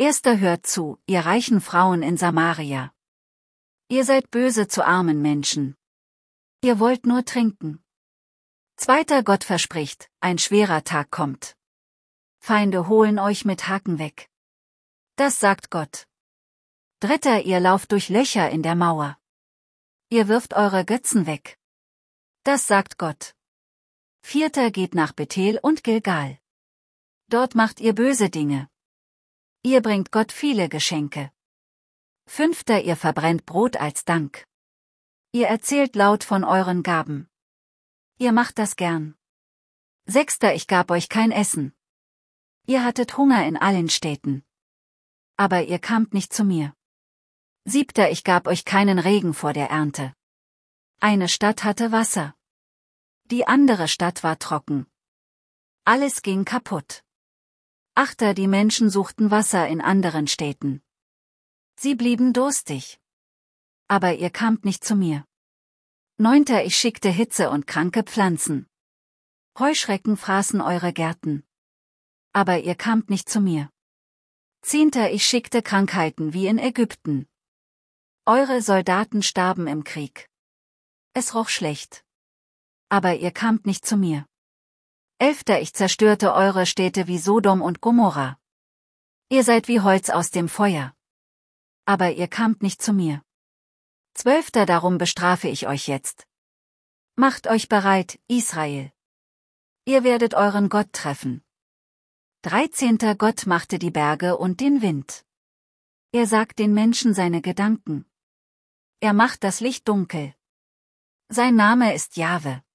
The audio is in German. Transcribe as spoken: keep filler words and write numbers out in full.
Erster hört zu, ihr reichen Frauen in Samaria. Ihr seid böse zu armen Menschen. Ihr wollt nur trinken. Zweiter Gott verspricht, ein schwerer Tag kommt. Feinde holen euch mit Haken weg. Das sagt Gott. Dritter, ihr lauft durch Löcher in der Mauer. Ihr wirft eure Götzen weg. Das sagt Gott. Vierter, geht nach Bethel und Gilgal. Dort macht ihr böse Dinge. Ihr bringt Gott viele Geschenke. Fünfter, ihr verbrennt Brot als Dank. Ihr erzählt laut von euren Gaben. Ihr macht das gern. Sechster, ich gab euch kein Essen. Ihr hattet Hunger in allen Städten. Aber ihr kamt nicht zu mir. Siebter, ich gab euch keinen Regen vor der Ernte. Eine Stadt hatte Wasser. Die andere Stadt war trocken. Alles ging kaputt. Achter, die Menschen suchten Wasser in anderen Städten. Sie blieben durstig. Aber ihr kamt nicht zu mir. Neunter, ich schickte Hitze und kranke Pflanzen. Heuschrecken fraßen eure Gärten. Aber ihr kamt nicht zu mir. Zehnter, ich schickte Krankheiten wie in Ägypten. Eure Soldaten starben im Krieg. Es roch schlecht. Aber ihr kamt nicht zu mir. Elfter, ich zerstörte eure Städte wie Sodom und Gomorra. Ihr seid wie Holz aus dem Feuer. Aber ihr kamt nicht zu mir. Zwölfter, darum bestrafe ich euch jetzt. Macht euch bereit, Israel. Ihr werdet euren Gott treffen. Dreizehnter, Gott machte die Berge und den Wind. Er sagt den Menschen seine Gedanken. Er macht das Licht dunkel. Sein Name ist Jahwe.